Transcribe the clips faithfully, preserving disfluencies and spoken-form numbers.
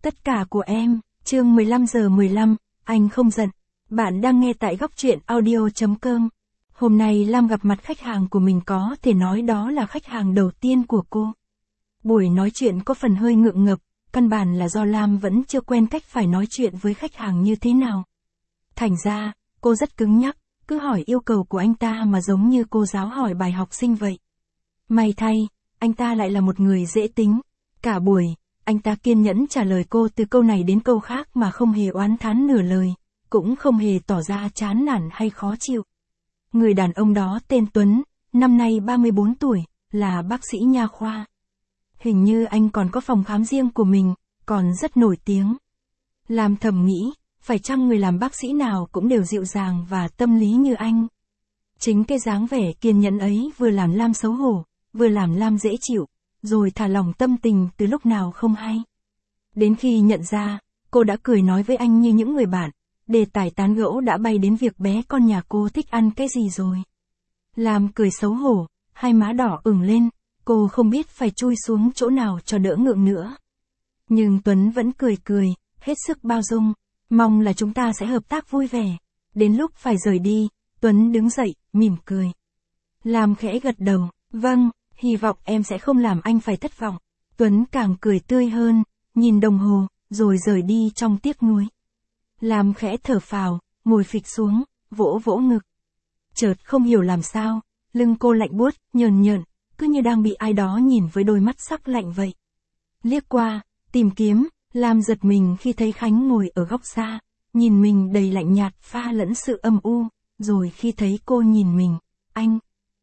Tất cả của em, chương mười lăm giờ mười lăm, anh không giận. Bạn đang nghe tại góc truyện audio chấm com. Hôm nay Lam gặp mặt khách hàng của mình, có thể nói đó là khách hàng đầu tiên của cô. Buổi nói chuyện có phần hơi ngượng ngập, căn bản là do Lam vẫn chưa quen cách phải nói chuyện với khách hàng như thế nào. Thành ra, cô rất cứng nhắc, cứ hỏi yêu cầu của anh ta mà giống như cô giáo hỏi bài học sinh vậy. May thay, anh ta lại là một người dễ tính. Cả buổi, anh ta kiên nhẫn trả lời cô từ câu này đến câu khác mà không hề oán thán nửa lời, cũng không hề tỏ ra chán nản hay khó chịu. Người đàn ông đó tên Tuấn, năm nay ba mươi bốn tuổi, là bác sĩ nha khoa. Hình như anh còn có phòng khám riêng của mình, còn rất nổi tiếng. Lam thầm nghĩ, phải chăng người làm bác sĩ nào cũng đều dịu dàng và tâm lý như anh. Chính cái dáng vẻ kiên nhẫn ấy vừa làm Lam xấu hổ, vừa làm Lam dễ chịu, rồi thả lỏng tâm tình từ lúc nào không hay. Đến khi nhận ra, cô đã cười nói với anh như những người bạn, đề tài tán gẫu đã bay đến việc bé con nhà cô thích ăn cái gì rồi. Lam cười xấu hổ, hai má đỏ ửng lên, cô không biết phải chui xuống chỗ nào cho đỡ ngượng nữa. Nhưng Tuấn vẫn cười cười, hết sức bao dung, mong là chúng ta sẽ hợp tác vui vẻ. Đến lúc phải rời đi, Tuấn đứng dậy, mỉm cười. Lam khẽ gật đầu, vâng, hy vọng em sẽ không làm anh phải thất vọng. Tuấn càng cười tươi hơn, nhìn đồng hồ, rồi rời đi trong tiếc nuối. Lam khẽ thở phào, ngồi phịch xuống, vỗ vỗ ngực. Chợt không hiểu làm sao, lưng cô lạnh buốt, nhờn nhợn, cứ như đang bị ai đó nhìn với đôi mắt sắc lạnh vậy. Liếc qua, tìm kiếm, Lam giật mình khi thấy Khánh ngồi ở góc xa, nhìn mình đầy lạnh nhạt pha lẫn sự âm u, rồi khi thấy cô nhìn mình, anh.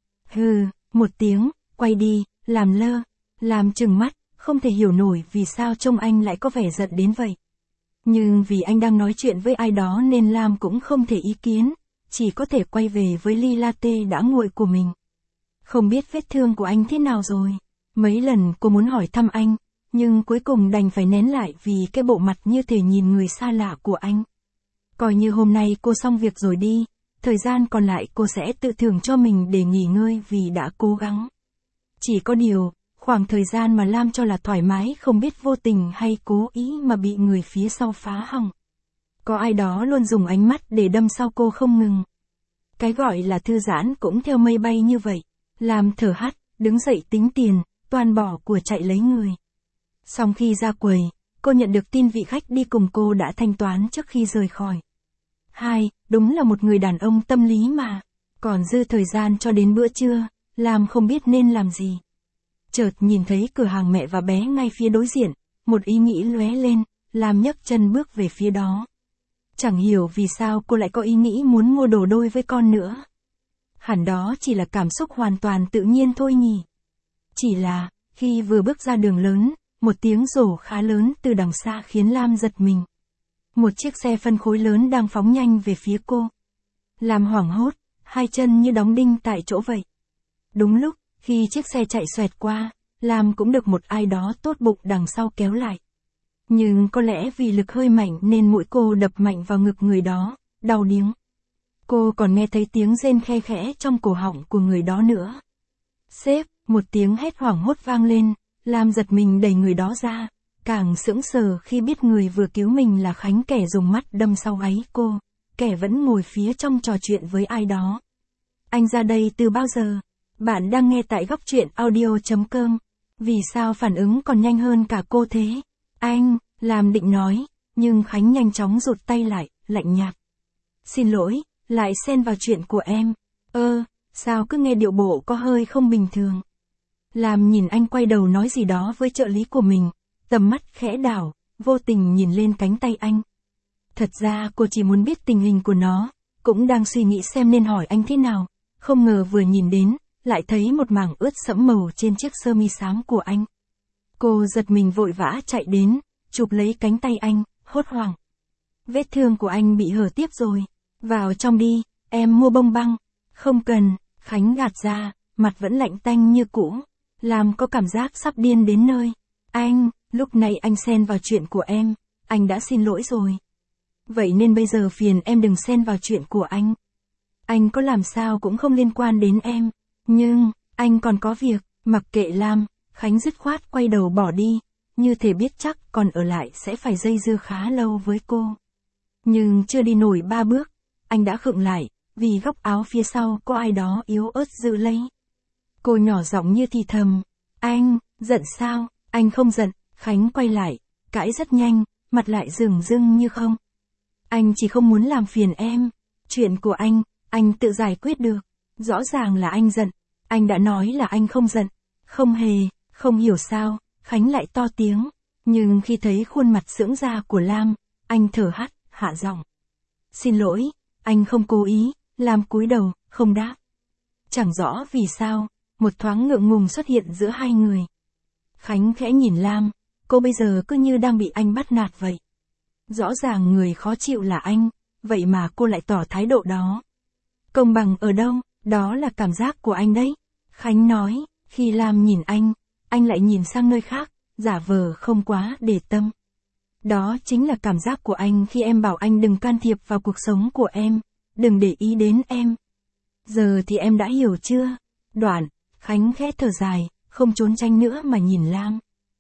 Hừ, một tiếng, quay đi, làm lơ, làm trừng mắt, không thể hiểu nổi vì sao trông anh lại có vẻ giận đến vậy. Nhưng vì anh đang nói chuyện với ai đó nên Lam cũng không thể ý kiến, chỉ có thể quay về với ly latte đã nguội của mình. Không biết vết thương của anh thế nào rồi. Mấy lần cô muốn hỏi thăm anh, nhưng cuối cùng đành phải nén lại vì cái bộ mặt như thể nhìn người xa lạ của anh. Coi như hôm nay cô xong việc rồi đi, thời gian còn lại cô sẽ tự thưởng cho mình để nghỉ ngơi vì đã cố gắng. Chỉ có điều, khoảng thời gian mà Lam cho là thoải mái không biết vô tình hay cố ý mà bị người phía sau phá hỏng. Có ai đó luôn dùng ánh mắt để đâm sau cô không ngừng. Cái gọi là thư giãn cũng theo mây bay như vậy. Lam thở hắt, đứng dậy tính tiền, toàn bỏ của chạy lấy người. Xong khi ra quầy, cô nhận được tin vị khách đi cùng cô đã thanh toán trước khi rời khỏi. Hai, đúng là một người đàn ông tâm lý mà. Còn dư thời gian cho đến bữa trưa, Lam không biết nên làm gì. Chợt nhìn thấy cửa hàng mẹ và bé ngay phía đối diện, một ý nghĩ lóe lên, Lam nhấc chân bước về phía đó. Chẳng hiểu vì sao cô lại có ý nghĩ muốn mua đồ đôi với con nữa. Hẳn đó chỉ là cảm xúc hoàn toàn tự nhiên thôi nhỉ. Chỉ là, khi vừa bước ra đường lớn, một tiếng rổ khá lớn từ đằng xa khiến Lam giật mình. Một chiếc xe phân khối lớn đang phóng nhanh về phía cô. Lam hoảng hốt, hai chân như đóng đinh tại chỗ vậy. Đúng lúc, khi chiếc xe chạy xoẹt qua, Lam cũng được một ai đó tốt bụng đằng sau kéo lại. Nhưng có lẽ vì lực hơi mạnh nên mũi cô đập mạnh vào ngực người đó, đau điếng. Cô còn nghe thấy tiếng rên khe khẽ trong cổ họng của người đó nữa. Sếp, một tiếng hét hoảng hốt vang lên, Lam giật mình đẩy người đó ra, càng sững sờ khi biết người vừa cứu mình là Khánh, kẻ dùng mắt đâm sau gáy cô, kẻ vẫn ngồi phía trong trò chuyện với ai đó. Anh ra đây từ bao giờ? Bạn đang nghe tại góc truyện audio chấm com. Vì sao phản ứng còn nhanh hơn cả cô thế? Anh, Lam định nói, nhưng Khánh nhanh chóng rụt tay lại, lạnh nhạt. Xin lỗi, lại xen vào chuyện của em. Ơ, sao cứ nghe điệu bộ có hơi không bình thường. Lam nhìn anh quay đầu nói gì đó với trợ lý của mình, tầm mắt khẽ đảo, vô tình nhìn lên cánh tay anh. Thật ra cô chỉ muốn biết tình hình của nó, cũng đang suy nghĩ xem nên hỏi anh thế nào, không ngờ vừa nhìn đến, lại thấy một mảng ướt sẫm màu trên chiếc sơ mi xám của anh. Cô giật mình vội vã chạy đến, chụp lấy cánh tay anh, hốt hoảng. Vết thương của anh bị hở tiếp rồi. Vào trong đi, em mua bông băng. Không cần, Khánh gạt ra, mặt vẫn lạnh tanh như cũ. Lam có cảm giác sắp điên đến nơi. Anh, lúc này anh xen vào chuyện của em, anh đã xin lỗi rồi. Vậy nên bây giờ phiền em đừng xen vào chuyện của anh. Anh có làm sao cũng không liên quan đến em. Nhưng, anh còn có việc, mặc kệ Lam, Khánh dứt khoát quay đầu bỏ đi. như thể biết chắc còn ở lại sẽ phải dây dưa khá lâu với cô. Nhưng chưa đi nổi ba bước, anh đã khựng lại, vì góc áo phía sau có ai đó yếu ớt giữ lấy. Cô nhỏ giọng như thì thầm, anh, giận sao? Anh không giận. Khánh quay lại, cãi rất nhanh, mặt lại rừng rưng như không. Anh chỉ không muốn làm phiền em. Chuyện của anh, anh tự giải quyết được. Rõ ràng là anh giận. Anh đã nói là anh không giận. Không hề, không hiểu sao, Khánh lại to tiếng. Nhưng khi thấy khuôn mặt sững ra của Lam, anh thở hắt, hạ giọng. Xin lỗi, anh không cố ý. Lam cúi đầu, không đáp. Chẳng rõ vì sao, một thoáng ngượng ngùng xuất hiện giữa hai người. Khánh khẽ nhìn Lam, cô bây giờ cứ như đang bị anh bắt nạt vậy. Rõ ràng người khó chịu là anh, vậy mà cô lại tỏ thái độ đó. Công bằng ở đâu, đó là cảm giác của anh đấy. Khánh nói, khi Lam nhìn anh, anh lại nhìn sang nơi khác, giả vờ không quá để tâm. Đó chính là cảm giác của anh khi em bảo anh đừng can thiệp vào cuộc sống của em, đừng để ý đến em. Giờ thì em đã hiểu chưa? Đoạn, Khánh khẽ thở dài, không trốn tránh nữa mà nhìn Lam.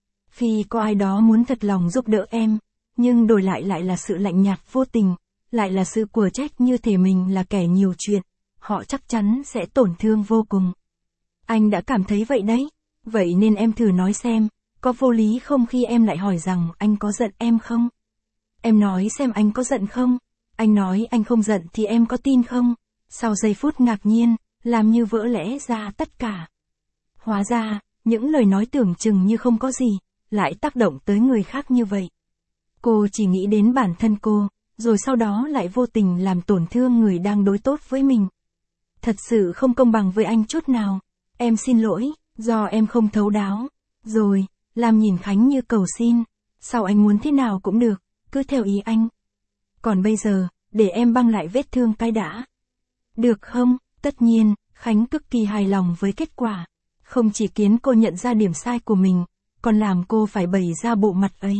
Khi có ai đó muốn thật lòng giúp đỡ em, nhưng đổi lại lại là sự lạnh nhạt vô tình, lại là sự quở trách như thể mình là kẻ nhiều chuyện, họ chắc chắn sẽ tổn thương vô cùng. Anh đã cảm thấy vậy đấy, vậy nên em thử nói xem, có vô lý không khi em lại hỏi rằng anh có giận em không? Em nói xem anh có giận không? Anh nói anh không giận thì em có tin không? Sau giây phút ngạc nhiên, làm như vỡ lẽ ra tất cả. Hóa ra, những lời nói tưởng chừng như không có gì, lại tác động tới người khác như vậy. Cô chỉ nghĩ đến bản thân cô, rồi sau đó lại vô tình làm tổn thương người đang đối tốt với mình. Thật sự không công bằng với anh chút nào. Em xin lỗi, do em không thấu đáo. Rồi, Lam nhìn Khánh như cầu xin. Sau anh muốn thế nào cũng được, cứ theo ý anh. Còn bây giờ, để em băng lại vết thương cái đã. Được không? Tất nhiên, Khánh cực kỳ hài lòng với kết quả. Không chỉ khiến cô nhận ra điểm sai của mình, còn làm cô phải bày ra bộ mặt ấy.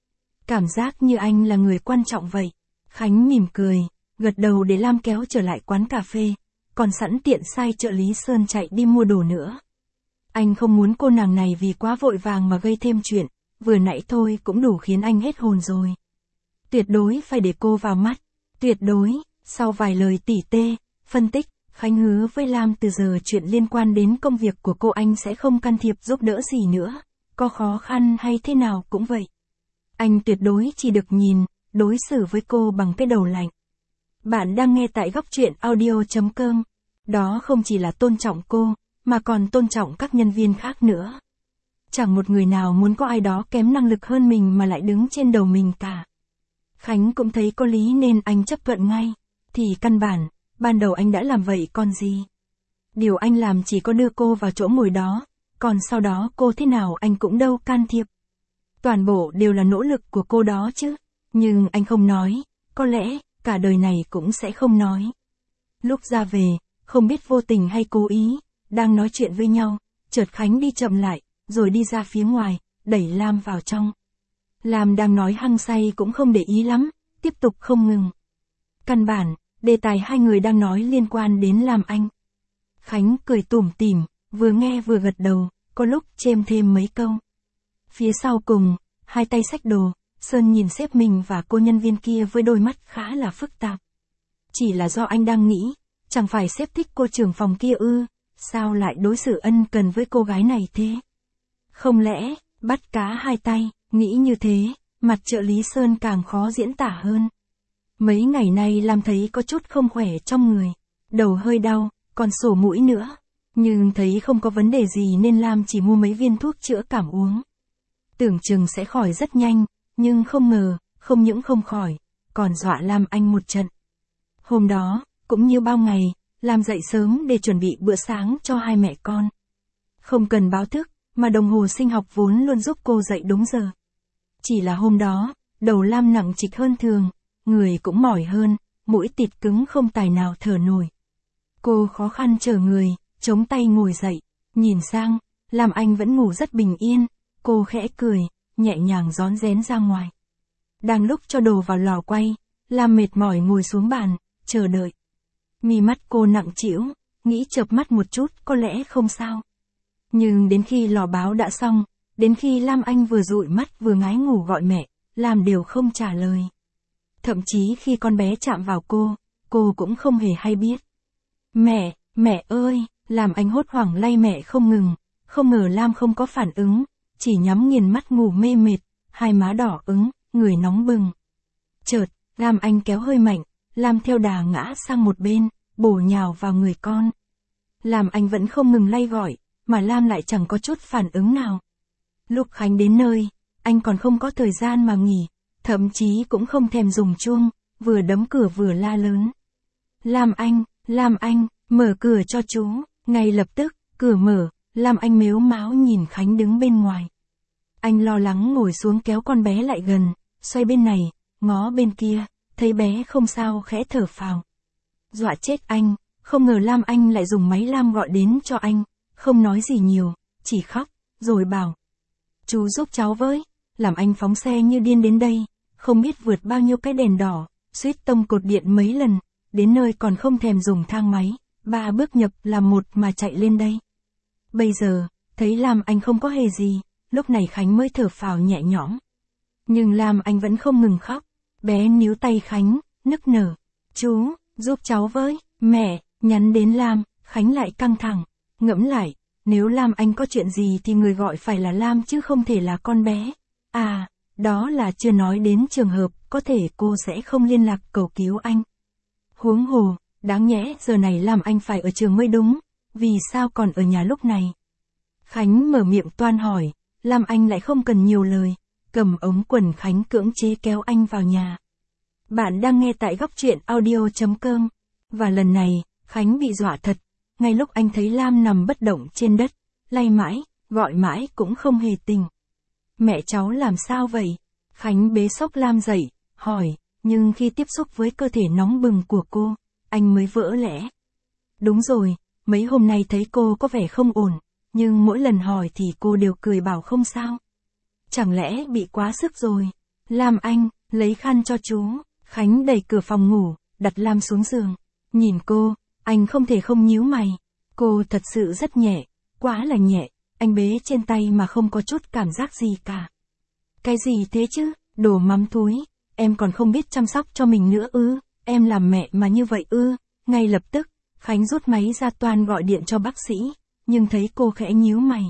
Cảm giác như anh là người quan trọng vậy. Khánh mỉm cười, gật đầu để Lam kéo trở lại quán cà phê, còn sẵn tiện sai trợ lý Sơn chạy đi mua đồ nữa. Anh không muốn cô nàng này vì quá vội vàng mà gây thêm chuyện, vừa nãy thôi cũng đủ khiến anh hết hồn rồi. Tuyệt đối phải để cô vào mắt, tuyệt đối. Sau vài lời tỉ tê, phân tích, Khánh hứa với Lam từ giờ chuyện liên quan đến công việc của cô anh sẽ không can thiệp giúp đỡ gì nữa, có khó khăn hay thế nào cũng vậy. Anh tuyệt đối chỉ được nhìn, đối xử với cô bằng cái đầu lạnh. Bạn đang nghe tại góc truyện audio chấm com. Đó không chỉ là tôn trọng cô, mà còn tôn trọng các nhân viên khác nữa. Chẳng một người nào muốn có ai đó kém năng lực hơn mình mà lại đứng trên đầu mình cả. Khánh cũng thấy có lý nên anh chấp thuận ngay. Thì căn bản, ban đầu anh đã làm vậy còn gì. Điều anh làm chỉ có đưa cô vào chỗ ngồi đó, còn sau đó cô thế nào anh cũng đâu can thiệp. Toàn bộ đều là nỗ lực của cô đó chứ. Nhưng anh không nói, có lẽ, cả đời này cũng sẽ không nói. Lúc ra về, không biết vô tình hay cố ý, đang nói chuyện với nhau, chợt Khánh đi chậm lại, rồi đi ra phía ngoài, đẩy Lam vào trong. Lam đang nói hăng say cũng không để ý lắm, tiếp tục không ngừng. Căn bản, đề tài hai người đang nói liên quan đến Lam Anh. Khánh cười tủm tỉm, vừa nghe vừa gật đầu, có lúc chêm thêm mấy câu. Phía sau cùng, hai tay xách đồ, Sơn nhìn sếp mình và cô nhân viên kia với đôi mắt khá là phức tạp. Chỉ là do anh đang nghĩ, chẳng phải sếp thích cô trưởng phòng kia ư, sao lại đối xử ân cần với cô gái này thế? Không lẽ, bắt cá hai tay, nghĩ như thế, mặt trợ lý Sơn càng khó diễn tả hơn. Mấy ngày nay Lam thấy có chút không khỏe trong người, đầu hơi đau, còn sổ mũi nữa. Nhưng thấy không có vấn đề gì nên Lam chỉ mua mấy viên thuốc chữa cảm uống. Tưởng chừng sẽ khỏi rất nhanh, nhưng không ngờ, không những không khỏi, còn dọa Lam Anh một trận. Hôm đó, cũng như bao ngày, Lam dậy sớm để chuẩn bị bữa sáng cho hai mẹ con. Không cần báo thức, mà đồng hồ sinh học vốn luôn giúp cô dậy đúng giờ. Chỉ là hôm đó, đầu Lam nặng trịch hơn thường, người cũng mỏi hơn, mũi tịt cứng không tài nào thở nổi. Cô khó khăn trở người, chống tay ngồi dậy, nhìn sang, Lam Anh vẫn ngủ rất bình yên, cô khẽ cười, nhẹ nhàng rón rén ra ngoài. Đang lúc cho đồ vào lò quay, Lam mệt mỏi ngồi xuống bàn, chờ đợi. Mi mắt cô nặng trĩu, nghĩ chợp mắt một chút có lẽ không sao. Nhưng đến khi lò báo đã xong, Đến khi Lam Anh vừa dụi mắt vừa ngái ngủ gọi mẹ, Lam đều không trả lời. Thậm chí khi con bé chạm vào cô, cô cũng không hề hay biết. Mẹ, mẹ ơi, Lam Anh hốt hoảng lay mẹ không ngừng, không ngờ Lam không có phản ứng, chỉ nhắm nghiền mắt ngủ mê mệt, hai má đỏ ửng, người nóng bừng. Chợt, Lam Anh kéo hơi mạnh, Lam theo đà ngã sang một bên, bổ nhào vào người con. Lam Anh vẫn không ngừng lay gọi, mà Lam lại chẳng có chút phản ứng nào. Lúc Khánh đến nơi, anh còn không có thời gian mà nghỉ, thậm chí cũng không thèm dùng chuông, vừa đấm cửa vừa la lớn. Lam Anh, Lam Anh, mở cửa cho chú, ngay lập tức, cửa mở, Lam Anh mếu máo nhìn Khánh đứng bên ngoài. Anh lo lắng ngồi xuống kéo con bé lại gần, xoay bên này, ngó bên kia, thấy bé không sao khẽ thở phào. Dọa chết anh, không ngờ Lam Anh lại dùng máy Lam gọi đến cho anh, không nói gì nhiều, chỉ khóc, rồi bảo. Chú giúp cháu với, làm anh phóng xe như điên đến đây, không biết vượt bao nhiêu cái đèn đỏ, suýt tông cột điện mấy lần, đến nơi còn không thèm dùng thang máy, ba bước nhập là một mà chạy lên đây. Bây giờ, thấy Lam Anh không có hề gì, lúc này Khánh mới thở phào nhẹ nhõm. Nhưng Lam Anh vẫn không ngừng khóc, bé níu tay Khánh, nức nở. Chú, giúp cháu với, mẹ, nhắn đến Lam, Khánh lại căng thẳng, ngẫm lại, nếu Lam Anh có chuyện gì thì người gọi phải là Lam chứ không thể là con bé. À, đó là chưa nói đến trường hợp, có thể cô sẽ không liên lạc cầu cứu anh. Huống hồ, đáng nhẽ giờ này Lam Anh phải ở trường mới đúng, vì sao còn ở nhà lúc này? Khánh mở miệng toan hỏi, Lam Anh lại không cần nhiều lời, cầm ống quần Khánh cưỡng chế kéo anh vào nhà. Bạn đang nghe tại góc truyện audio chấm com, và lần này, Khánh bị dọa thật, ngay lúc anh thấy Lam nằm bất động trên đất, lay mãi, gọi mãi cũng không hề tỉnh. Mẹ cháu làm sao vậy? Khánh bế xốc Lam dậy, hỏi, nhưng khi tiếp xúc với cơ thể nóng bừng của cô, anh mới vỡ lẽ. Đúng rồi, mấy hôm nay thấy cô có vẻ không ổn, nhưng mỗi lần hỏi thì cô đều cười bảo không sao. Chẳng lẽ bị quá sức rồi? Lam Anh, lấy khăn cho chú. Khánh đẩy cửa phòng ngủ, đặt Lam xuống giường. Nhìn cô, anh không thể không nhíu mày. Cô thật sự rất nhẹ, quá là nhẹ, anh bế trên tay mà không có chút cảm giác gì cả. Cái gì thế chứ, đồ mắm thúi, em còn không biết chăm sóc cho mình nữa ư, em làm mẹ mà như vậy ư. Ngay lập tức, Khánh rút máy ra toan gọi điện cho bác sĩ, nhưng thấy cô khẽ nhíu mày.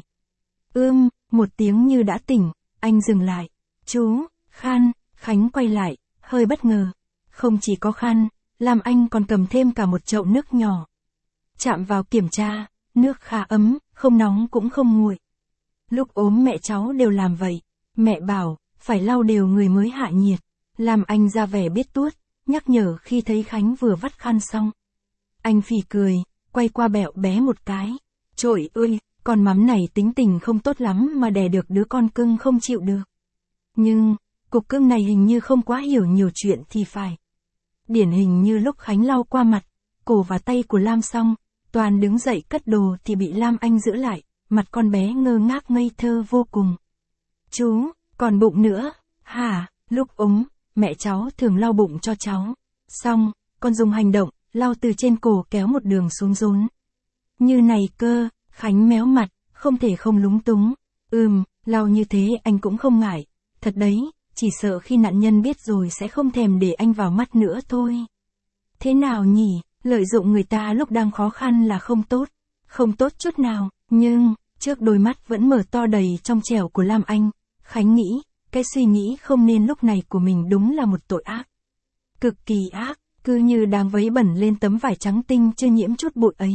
Ưm, một tiếng như đã tỉnh, anh dừng lại. Chú, khăn, Khánh quay lại, hơi bất ngờ. Không chỉ có khăn, Lam Anh còn cầm thêm cả một chậu nước nhỏ. Chạm vào kiểm tra, nước khá ấm, không nóng cũng không nguội. Lúc ốm mẹ cháu đều làm vậy, mẹ bảo, phải lau đều người mới hạ nhiệt. Lam Anh ra vẻ biết tuốt, nhắc nhở khi thấy Khánh vừa vắt khăn xong. Anh phì cười, quay qua bẹo bé một cái. Trời ơi, con mắm này tính tình không tốt lắm mà đẻ được đứa con cưng không chịu được. Nhưng, cục cưng này hình như không quá hiểu nhiều chuyện thì phải. Điển hình như lúc Khánh lau qua mặt, cổ và tay của Lam xong, Toàn đứng dậy cất đồ thì bị Lam Anh giữ lại, mặt con bé ngơ ngác ngây thơ vô cùng. Chú, còn bụng nữa, hả? Lúc ốm, mẹ cháu thường lau bụng cho cháu. Xong, con dùng hành động, lau từ trên cổ kéo một đường xuống rốn. Như này cơ, Khánh méo mặt, không thể không lúng túng. Ừm, lau như thế anh cũng không ngại. Thật đấy, chỉ sợ khi nạn nhân biết rồi sẽ không thèm để anh vào mắt nữa thôi. Thế nào nhỉ, lợi dụng người ta lúc đang khó khăn là không tốt. Không tốt chút nào, nhưng, trước đôi mắt vẫn mở to đầy trong trẻo của Lam Anh, Khánh nghĩ, cái suy nghĩ không nên lúc này của mình đúng là một tội ác. Cực kỳ ác, cứ như đang vấy bẩn lên tấm vải trắng tinh chưa nhiễm chút bụi ấy.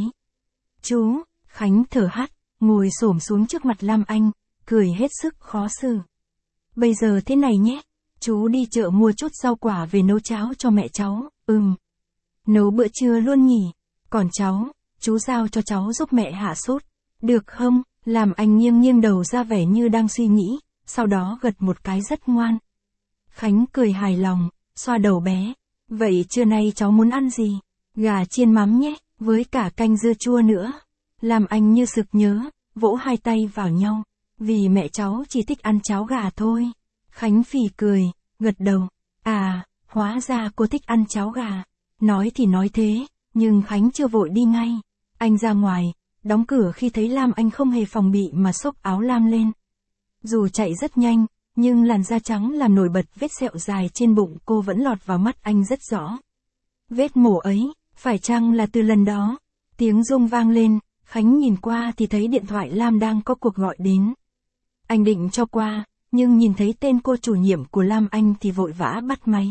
Chú, Khánh thở hắt, ngồi xổm xuống trước mặt Lam Anh, cười hết sức khó xử. Bây giờ thế này nhé, chú đi chợ mua chút rau quả về nấu cháo cho mẹ cháu, ừm. Nấu bữa trưa luôn nhỉ, còn cháu, chú giao cho cháu giúp mẹ hạ sốt, được không? Làm anh nghiêng nghiêng đầu ra vẻ như đang suy nghĩ, sau đó gật một cái rất ngoan. Khánh cười hài lòng, xoa đầu bé, vậy trưa nay cháu muốn ăn gì? Gà chiên mắm nhé, với cả canh dưa chua nữa. Làm anh như sực nhớ, vỗ hai tay vào nhau, vì mẹ cháu chỉ thích ăn cháo gà thôi. Khánh phì cười, gật đầu, à, hóa ra cô thích ăn cháo gà. Nói thì nói thế, nhưng Khánh chưa vội đi ngay. Anh ra ngoài, đóng cửa khi thấy Lam Anh không hề phòng bị mà xốc áo Lam lên. Dù chạy rất nhanh, nhưng làn da trắng làm nổi bật vết sẹo dài trên bụng cô vẫn lọt vào mắt anh rất rõ. Vết mổ ấy, phải chăng là từ lần đó? Tiếng rung vang lên, Khánh nhìn qua thì thấy điện thoại Lam đang có cuộc gọi đến. Anh định cho qua, nhưng nhìn thấy tên cô chủ nhiệm của Lam Anh thì vội vã bắt máy.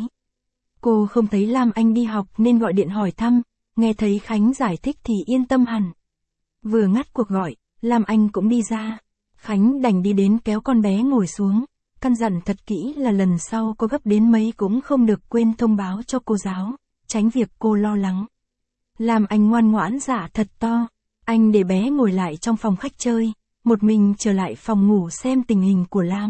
Cô không thấy Lam Anh đi học nên gọi điện hỏi thăm, nghe thấy Khánh giải thích thì yên tâm hẳn. Vừa ngắt cuộc gọi, Lam Anh cũng đi ra. Khánh đành đi đến kéo con bé ngồi xuống, căn dặn thật kỹ là lần sau có gấp đến mấy cũng không được quên thông báo cho cô giáo, tránh việc cô lo lắng. Lam Anh ngoan ngoãn dạ thật to, anh để bé ngồi lại trong phòng khách chơi, một mình trở lại phòng ngủ xem tình hình của Lam.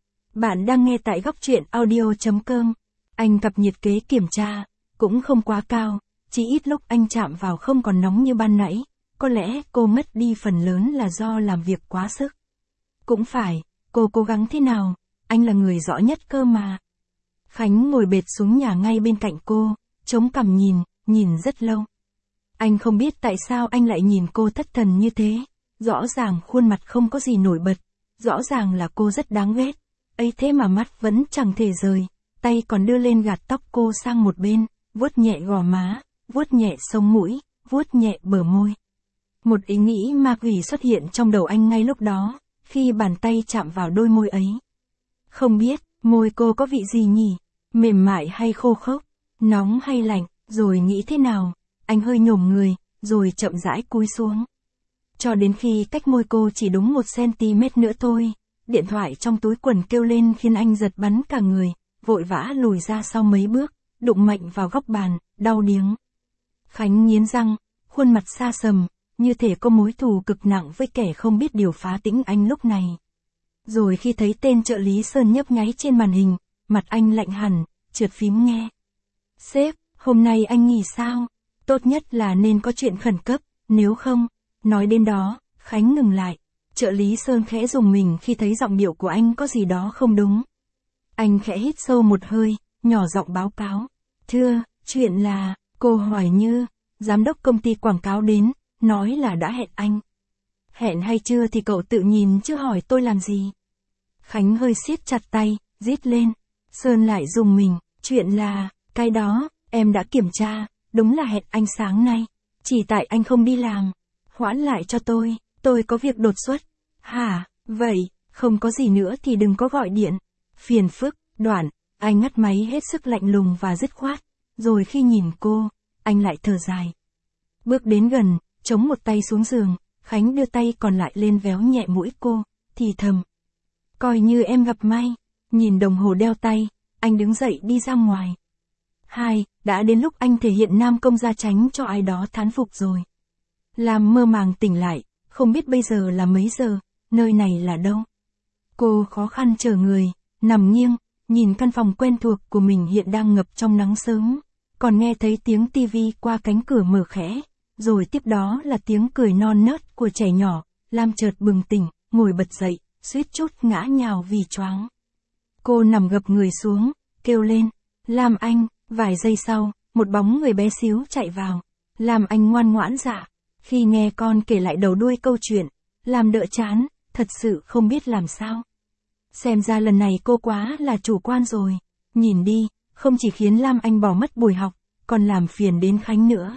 Bạn đang nghe tại góc truyện audio chấm com. Anh cập nhiệt kế kiểm tra, cũng không quá cao, chỉ ít lúc anh chạm vào không còn nóng như ban nãy, có lẽ cô mất đi phần lớn là do làm việc quá sức. Cũng phải, cô cố gắng thế nào, anh là người rõ nhất cơ mà. Khánh ngồi bệt xuống nhà ngay bên cạnh cô, chống cằm nhìn, nhìn rất lâu. Anh không biết tại sao anh lại nhìn cô thất thần như thế, rõ ràng khuôn mặt không có gì nổi bật, rõ ràng là cô rất đáng ghét, ấy thế mà mắt vẫn chẳng thể rời, tay còn đưa lên gạt tóc cô sang một bên, vuốt nhẹ gò má, vuốt nhẹ sống mũi, vuốt nhẹ bờ môi. Một ý nghĩ ma quỷ xuất hiện trong đầu anh ngay lúc đó, khi bàn tay chạm vào đôi môi ấy. Không biết, môi cô có vị gì nhỉ? Mềm mại hay khô khốc? Nóng hay lạnh? Rồi nghĩ thế nào? Anh hơi nhổm người, rồi chậm rãi cúi xuống. Cho đến khi cách môi cô chỉ đúng một xăng-ti-mét nữa thôi, điện thoại trong túi quần kêu lên khiến anh giật bắn cả người, vội vã lùi ra sau mấy bước, đụng mạnh vào góc bàn, đau điếng. Khánh nghiến răng, khuôn mặt xa sầm, như thể có mối thù cực nặng với kẻ không biết điều phá tĩnh anh lúc này. Rồi khi thấy tên trợ lý Sơn nhấp nháy trên màn hình, mặt anh lạnh hẳn, trượt phím nghe. Sếp, hôm nay anh nghỉ sao? Tốt nhất là nên có chuyện khẩn cấp, nếu không. Nói đến đó, Khánh ngừng lại. Trợ lý Sơn khẽ rùng mình khi thấy giọng điệu của anh có gì đó không đúng. Anh khẽ hít sâu một hơi, nhỏ giọng báo cáo. Thưa, chuyện là, cô Hoài Như, giám đốc công ty quảng cáo đến, nói là đã hẹn anh. Hẹn hay chưa thì cậu tự nhìn chứ hỏi tôi làm gì. Khánh hơi siết chặt tay, rít lên. Sơn lại rùng mình, chuyện là, cái đó, em đã kiểm tra, đúng là hẹn anh sáng nay. Chỉ tại anh không đi làm. Hoãn lại cho tôi, tôi có việc đột xuất. Hả, vậy, không có gì nữa thì đừng có gọi điện. Phiền phức, đoạn, anh ngắt máy hết sức lạnh lùng và dứt khoát. Rồi khi nhìn cô, anh lại thở dài. Bước đến gần, chống một tay xuống giường, Khánh đưa tay còn lại lên véo nhẹ mũi cô, thì thầm. Coi như em gặp may. Nhìn đồng hồ đeo tay, anh đứng dậy đi ra ngoài. Hai, đã đến lúc anh thể hiện nam công gia tránh cho ai đó thán phục rồi. Lam mơ màng tỉnh lại, không biết bây giờ là mấy giờ, nơi này là đâu. Cô khó khăn trở người, nằm nghiêng, nhìn căn phòng quen thuộc của mình hiện đang ngập trong nắng sớm, còn nghe thấy tiếng tivi qua cánh cửa mở khẽ, rồi tiếp đó là tiếng cười non nớt của trẻ nhỏ. Lam chợt bừng tỉnh, ngồi bật dậy, suýt chút ngã nhào vì choáng. Cô nằm gập người xuống, kêu lên, Lam Anh. Vài giây sau, một bóng người bé xíu chạy vào. Lam Anh ngoan ngoãn dạ. Khi nghe con kể lại đầu đuôi câu chuyện, Lam đỡ chán, thật sự không biết làm sao. Xem ra lần này cô quá là chủ quan rồi. Nhìn đi, không chỉ khiến Lam Anh bỏ mất buổi học, còn làm phiền đến Khánh nữa.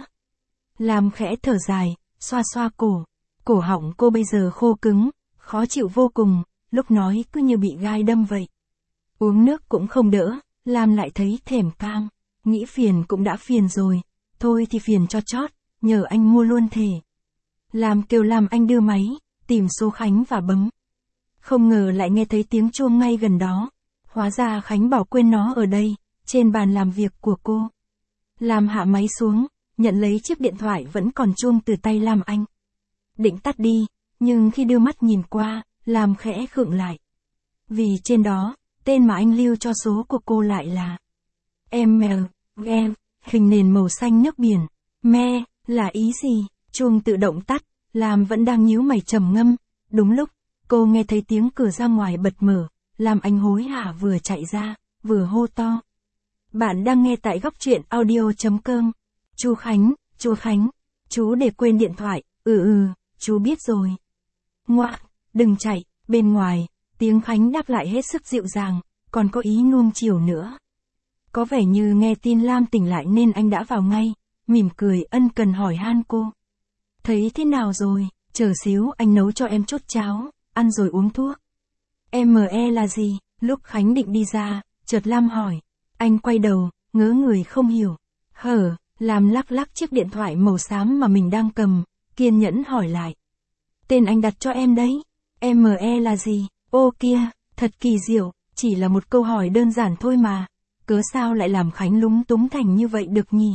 Lam khẽ thở dài, xoa xoa cổ. Cổ họng cô bây giờ khô cứng, khó chịu vô cùng, lúc nói cứ như bị gai đâm vậy. Uống nước cũng không đỡ, Lam lại thấy thèm cam. Nghĩ phiền cũng đã phiền rồi, thôi thì phiền cho chót, nhờ anh mua luôn thể. Lam kêu Lam Anh đưa máy, tìm số Khánh và bấm. Không ngờ lại nghe thấy tiếng chuông ngay gần đó. Hóa ra Khánh bỏ quên nó ở đây, trên bàn làm việc của cô. Lam hạ máy xuống, nhận lấy chiếc điện thoại vẫn còn chuông từ tay Lam Anh. Định tắt đi, nhưng khi đưa mắt nhìn qua, Lam khẽ khựng lại. Vì trên đó, tên mà anh lưu cho số của cô lại là em lờ, em, hình nền màu xanh nước biển. Me, là ý gì? Chuông tự động tắt, Lam vẫn đang nhíu mày trầm ngâm. Đúng lúc, cô nghe thấy tiếng cửa ra ngoài bật mở, Lam Anh hối hả vừa chạy ra, vừa hô to. Bạn đang nghe tại góc truyện audio chấm com. Chú Khánh, chú Khánh, chú để quên điện thoại, ừ ừ, chú biết rồi. Ngoạ, đừng chạy, bên ngoài, Tiếng Khánh đáp lại hết sức dịu dàng, còn có ý nuông chiều nữa. Có vẻ như nghe tin Lam tỉnh lại nên anh đã vào ngay, mỉm cười ân cần hỏi han cô. Thấy thế nào rồi, chờ xíu anh nấu cho em chút cháo, ăn rồi uống thuốc. em e là gì? Lúc Khánh định đi ra, chợt Lam hỏi. Anh quay đầu, ngớ người không hiểu. Hở, Lam lắc lắc chiếc điện thoại màu xám mà mình đang cầm, kiên nhẫn hỏi lại. Tên anh đặt cho em đấy, em e là gì? Ô kia, thật kỳ diệu, chỉ là một câu hỏi đơn giản thôi mà. Cớ sao lại làm Khánh lúng túng thành như vậy được nhỉ?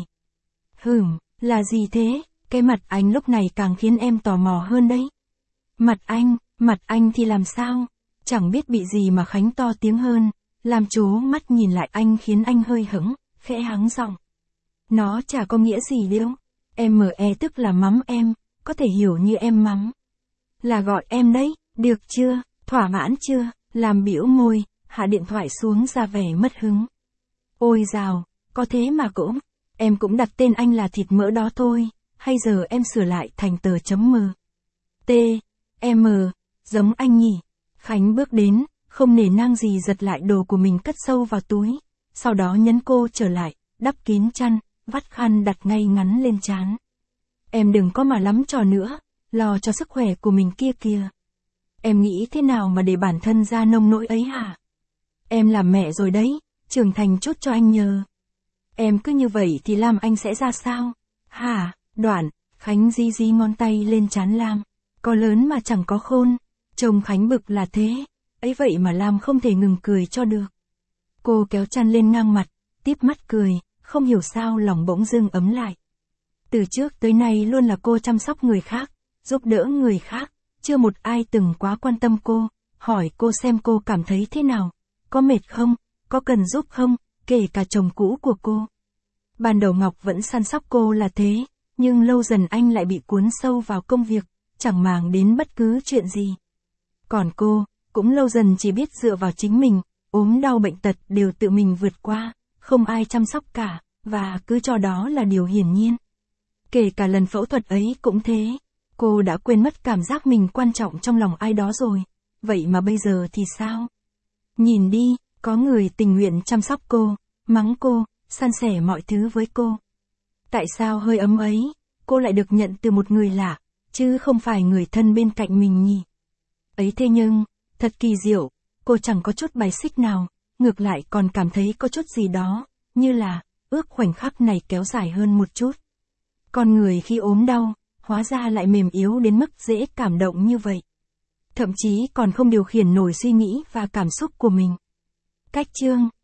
Hửm, là gì thế? Cái mặt anh lúc này càng khiến em tò mò hơn đấy. Mặt anh, mặt anh thì làm sao? Chẳng biết bị gì mà Khánh to tiếng hơn, làm chố mắt nhìn lại anh khiến anh hơi hững, khẽ hắng giọng. Nó chả có nghĩa gì đâu. em e tức là mắm em, có thể hiểu như em mắm. Là gọi em đấy, được chưa, thỏa mãn chưa? Làm bĩu môi, hạ điện thoại xuống ra vẻ mất hứng. Ôi dào, có thế mà cũng, em cũng đặt tên anh là thịt mỡ đó thôi, hay giờ em sửa lại thành tờ chấm m. T, M, giống anh nhỉ. Khánh bước đến, không nể nang gì giật lại đồ của mình cất sâu vào túi, sau đó nhấn cô trở lại, đắp kín chăn, vắt khăn đặt ngay ngắn lên trán. Em đừng có mà lắm trò nữa, lo cho sức khỏe của mình kia kìa. Em nghĩ thế nào mà để bản thân ra nông nỗi ấy hả? Em làm mẹ rồi đấy, trưởng thành chút cho anh nhờ. Em cứ như vậy thì Lam anh sẽ ra sao? Hả? Đoạn, Khánh di di ngón tay lên trán Lam. Có lớn mà chẳng có khôn. Chồng Khánh bực là thế. Ấy vậy mà Lam không thể ngừng cười cho được. Cô kéo chăn lên ngang mặt, típ mắt cười, không hiểu sao lòng bỗng dưng ấm lại. Từ trước tới nay luôn là cô chăm sóc người khác, giúp đỡ người khác. Chưa một ai từng quá quan tâm cô, hỏi cô xem cô cảm thấy thế nào, có mệt không, có cần giúp không, kể cả chồng cũ của cô. Ban đầu Ngọc vẫn săn sóc cô là thế, nhưng lâu dần anh lại bị cuốn sâu vào công việc, chẳng màng đến bất cứ chuyện gì. Còn cô, cũng lâu dần chỉ biết dựa vào chính mình, ốm đau bệnh tật đều tự mình vượt qua, không ai chăm sóc cả, và cứ cho đó là điều hiển nhiên. Kể cả lần phẫu thuật ấy cũng thế. Cô đã quên mất cảm giác mình quan trọng trong lòng ai đó rồi. Vậy mà bây giờ thì sao? Nhìn đi, có người tình nguyện chăm sóc cô, mắng cô, san sẻ mọi thứ với cô. Tại sao hơi ấm ấy, cô lại được nhận từ một người lạ, chứ không phải người thân bên cạnh mình nhỉ? Ấy thế nhưng, thật kỳ diệu, cô chẳng có chút bài xích nào, ngược lại còn cảm thấy có chút gì đó, như là, ước khoảnh khắc này kéo dài hơn một chút. Con người khi ốm đau, hóa ra lại mềm yếu đến mức dễ cảm động như vậy. Thậm chí còn không điều khiển nổi suy nghĩ và cảm xúc của mình. Cách chương